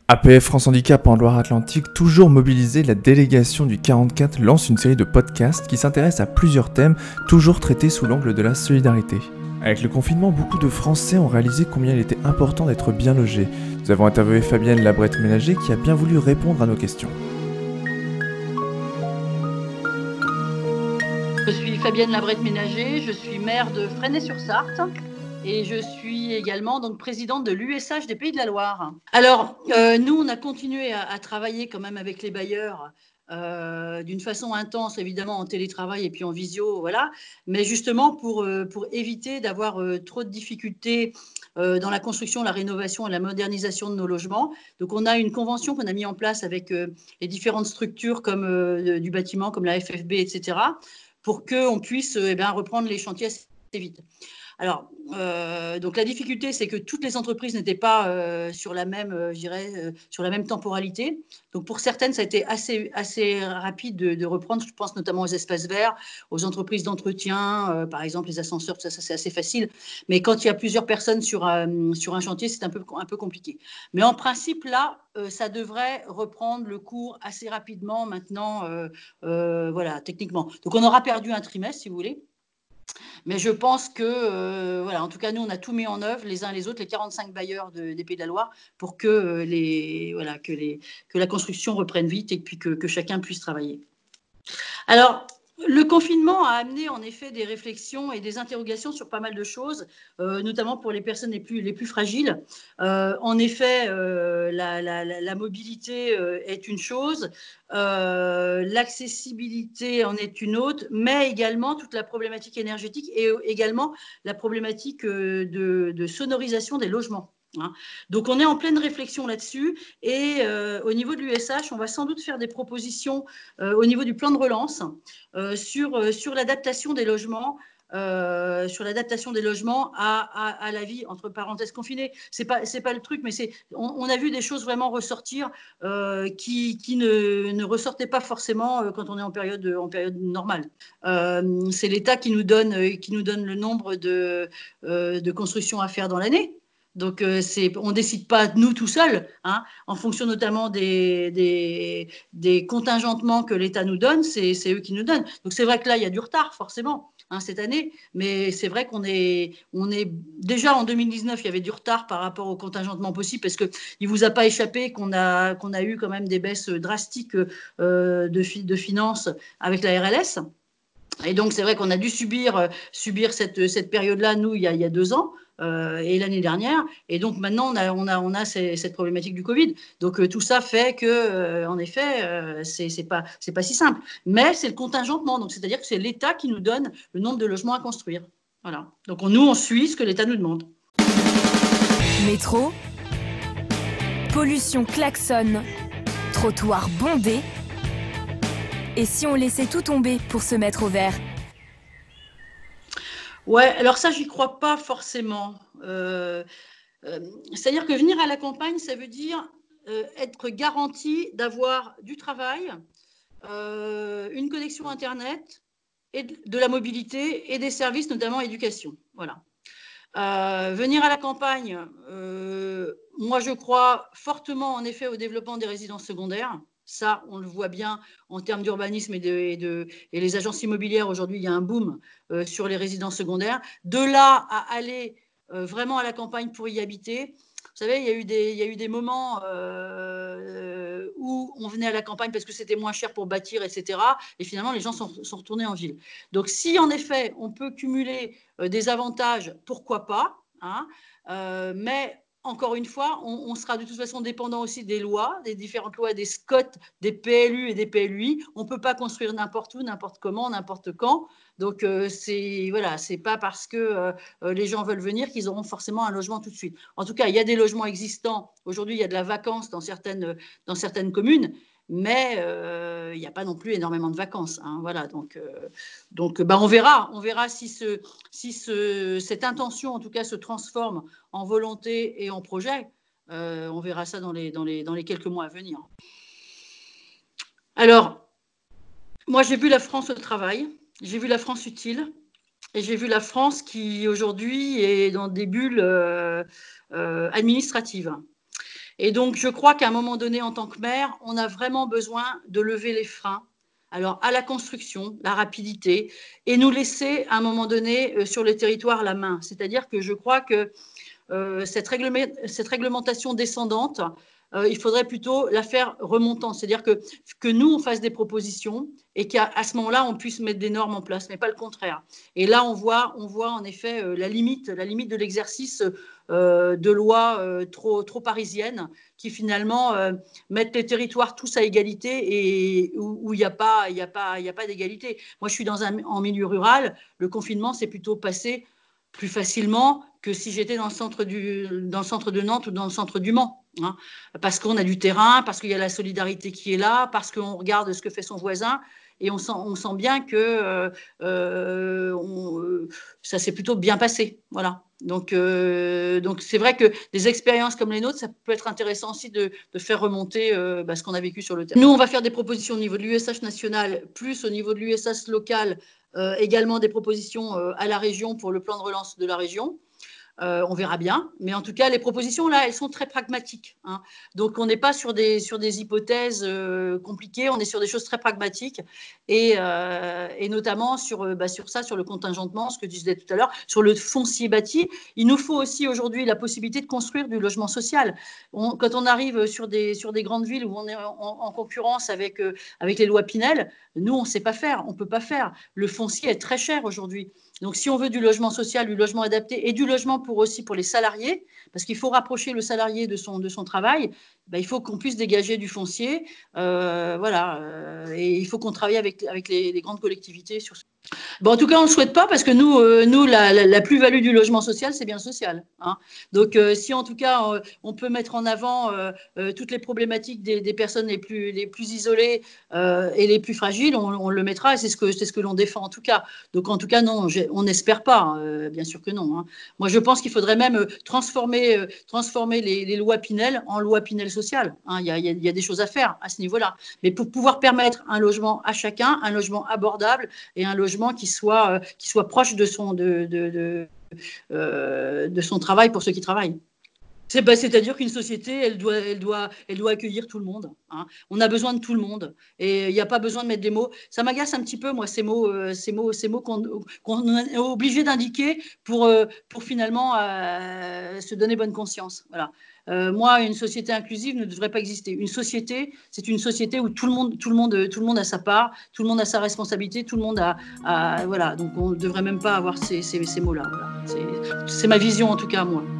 APF France Handicap en Loire-Atlantique, toujours mobilisée, la délégation du 44 lance une série de podcasts qui s'intéressent à plusieurs thèmes, toujours traités sous l'angle de la solidarité. Avec le confinement, beaucoup de Français ont réalisé combien il était important d'être bien logé. Nous avons interviewé Fabienne Labrette-Ménager qui a bien voulu répondre à nos questions. Je suis Fabienne Labrette-Ménager, je suis maire de Fresnay-sur-Sarthe. Et je suis également donc présidente de l'USH des Pays de la Loire. Alors, nous, on a continué à travailler quand même avec les bailleurs d'une façon intense, évidemment, en télétravail et puis en visio, voilà. Mais justement, pour éviter d'avoir trop de difficultés dans la construction, la rénovation et la modernisation de nos logements. Donc, on a une convention qu'on a mise en place avec les différentes structures comme du bâtiment, comme la FFB, etc., pour qu'on puisse reprendre les chantiers assez vite. Alors, donc la difficulté, c'est que toutes les entreprises n'étaient pas sur la même, sur la même temporalité. Donc, pour certaines, ça a été assez rapide de reprendre. Je pense notamment aux espaces verts, aux entreprises d'entretien, par exemple les ascenseurs, ça c'est assez facile. Mais quand il y a plusieurs personnes sur un chantier, c'est un peu compliqué. Mais en principe, là, ça devrait reprendre le cours assez rapidement maintenant, voilà, techniquement. Donc, on aura perdu un trimestre, si vous voulez. Mais je pense que, voilà, en tout cas, nous, on a tout mis en œuvre, les uns les autres, les 45 bailleurs des Pays de la Loire, pour que, que la construction reprenne vite et puis que chacun puisse travailler. Alors, le confinement a amené en effet des réflexions et des interrogations sur pas mal de choses, notamment pour les personnes les plus fragiles. En effet, la mobilité est une chose, l'accessibilité en est une autre, mais également toute la problématique énergétique et également la problématique de sonorisation des logements. Donc, on est en pleine réflexion là-dessus et au niveau de l'USH, on va sans doute faire des propositions au niveau du plan de relance sur l'adaptation des logements. À la vie entre parenthèses confinée. C'est pas le truc, mais on a vu des choses vraiment ressortir qui ne ressortaient pas forcément quand on est en période normale. C'est l'État qui nous donne le nombre de constructions à faire dans l'année. Donc, on ne décide pas nous tout seuls, en fonction notamment des contingentements que l'État nous donne, c'est eux qui nous donnent. Donc, c'est vrai que là, il y a du retard, forcément, cette année, mais c'est vrai qu'on est déjà en 2019, il y avait du retard par rapport au contingentement possible, parce qu'il ne vous a pas échappé qu'on a eu quand même des baisses drastiques de finances avec la RLS. Et donc, c'est vrai qu'on a dû subir cette période-là, nous, il y a 2 ans. Et l'année dernière, et donc maintenant on a cette problématique du Covid. Donc tout ça fait que, en effet, c'est pas si simple. Mais c'est le contingentement, donc c'est-à-dire que c'est l'État qui nous donne le nombre de logements à construire. Voilà. Donc nous on suit ce que l'État nous demande. Métro, pollution klaxonne, trottoir bondé. Et si on laissait tout tomber pour se mettre au vert ? Ouais, alors ça, j'y crois pas forcément. C'est-à-dire que venir à la campagne, ça veut dire être garanti d'avoir du travail, une connexion Internet, et de la mobilité et des services, notamment éducation. Voilà. Venir à la campagne, moi, je crois fortement, en effet, au développement des résidences secondaires. Ça, on le voit bien en termes d'urbanisme et les agences immobilières. Aujourd'hui, il y a un boom sur les résidences secondaires. De là à aller vraiment à la campagne pour y habiter, vous savez, il y a eu des moments où on venait à la campagne parce que c'était moins cher pour bâtir, etc. Et finalement, les gens sont retournés en ville. Donc, si en effet, on peut cumuler des avantages, pourquoi pas, mais encore une fois, on sera de toute façon dépendant aussi des lois, des différentes lois, des SCOT, des PLU et des PLUI. On ne peut pas construire n'importe où, n'importe comment, n'importe quand. Donc, c'est pas parce que les gens veulent venir qu'ils auront forcément un logement tout de suite. En tout cas, il y a des logements existants. Aujourd'hui, il y a de la vacance dans certaines communes, mais il n'y a pas non plus énormément de vacances. Voilà, donc on verra si cette intention, en tout cas, se transforme en volonté et en projet. On verra ça dans les quelques mois à venir. Alors, moi, j'ai vu la France au travail, j'ai vu la France utile, et j'ai vu la France qui, aujourd'hui, est dans des bulles administratives. Et donc, je crois qu'à un moment donné, en tant que maire, on a vraiment besoin de lever les freins. Alors, à la construction, la rapidité, et nous laisser, à un moment donné, sur les territoires, la main. C'est-à-dire que je crois que cette réglementation descendante, il faudrait plutôt la faire remontante. C'est-à-dire que nous, on fasse des propositions et qu'à ce moment-là, on puisse mettre des normes en place, mais pas le contraire. Et là, on voit en effet la limite de l'exercice de lois trop parisiennes qui finalement mettent les territoires tous à égalité et où il n'y a pas d'égalité. Moi, je suis en milieu rural. Le confinement s'est plutôt passé plus facilement que si j'étais dans le centre de Nantes ou dans le centre du Mans. Hein, parce qu'on a du terrain, parce qu'il y a la solidarité qui est là, parce qu'on regarde ce que fait son voisin, et on sent bien que ça s'est plutôt bien passé. Voilà. Donc c'est vrai que des expériences comme les nôtres, ça peut être intéressant aussi de faire remonter ce qu'on a vécu sur le terrain. Nous, on va faire des propositions au niveau de l'USH national, plus au niveau de l'USH local, également des propositions à la région pour le plan de relance de la région. On verra bien, mais en tout cas, les propositions, là, elles sont très pragmatiques. Hein. Donc, on n'est pas sur des hypothèses compliquées, on est sur des choses très pragmatiques, et notamment sur le contingentement, ce que je disais tout à l'heure, sur le foncier bâti. Il nous faut aussi aujourd'hui la possibilité de construire du logement social. Quand on arrive sur des grandes villes où on est en concurrence avec les lois Pinel, nous, on ne sait pas faire, on ne peut pas faire. Le foncier est très cher aujourd'hui. Donc, si on veut du logement social, du logement adapté et du logement pour les salariés, parce qu'il faut rapprocher le salarié de son travail, il faut qu'on puisse dégager du foncier. Et il faut qu'on travaille avec les grandes collectivités sur ça. Bon, en tout cas, on ne le souhaite pas parce que nous la plus-value du logement social, c'est bien le social. Hein. Donc, si en tout cas, on peut mettre en avant toutes les problématiques des personnes les plus isolées et les plus fragiles, on le mettra et c'est ce que l'on défend en tout cas. Donc, en tout cas, non, on n'espère pas, bien sûr que non. Hein. Moi, je pense qu'il faudrait même transformer les lois Pinel en lois Pinel sociales. Hein. Il y a des choses à faire à ce niveau-là. Mais pour pouvoir permettre un logement à chacun, un logement abordable et un logement qui soit proche de son travail pour ceux qui travaillent. C'est-à-dire qu'une société, elle doit accueillir tout le monde. Hein. On a besoin de tout le monde. Et il n'y a pas besoin de mettre des mots. Ça m'agace un petit peu, moi, ces mots qu'on est obligé d'indiquer pour finalement se donner bonne conscience. Voilà. Moi, une société inclusive ne devrait pas exister. Une société, c'est une société où tout le monde a sa part, tout le monde a sa responsabilité, tout le monde a voilà. Donc, on ne devrait même pas avoir ces mots-là. Voilà. C'est ma vision, en tout cas, moi.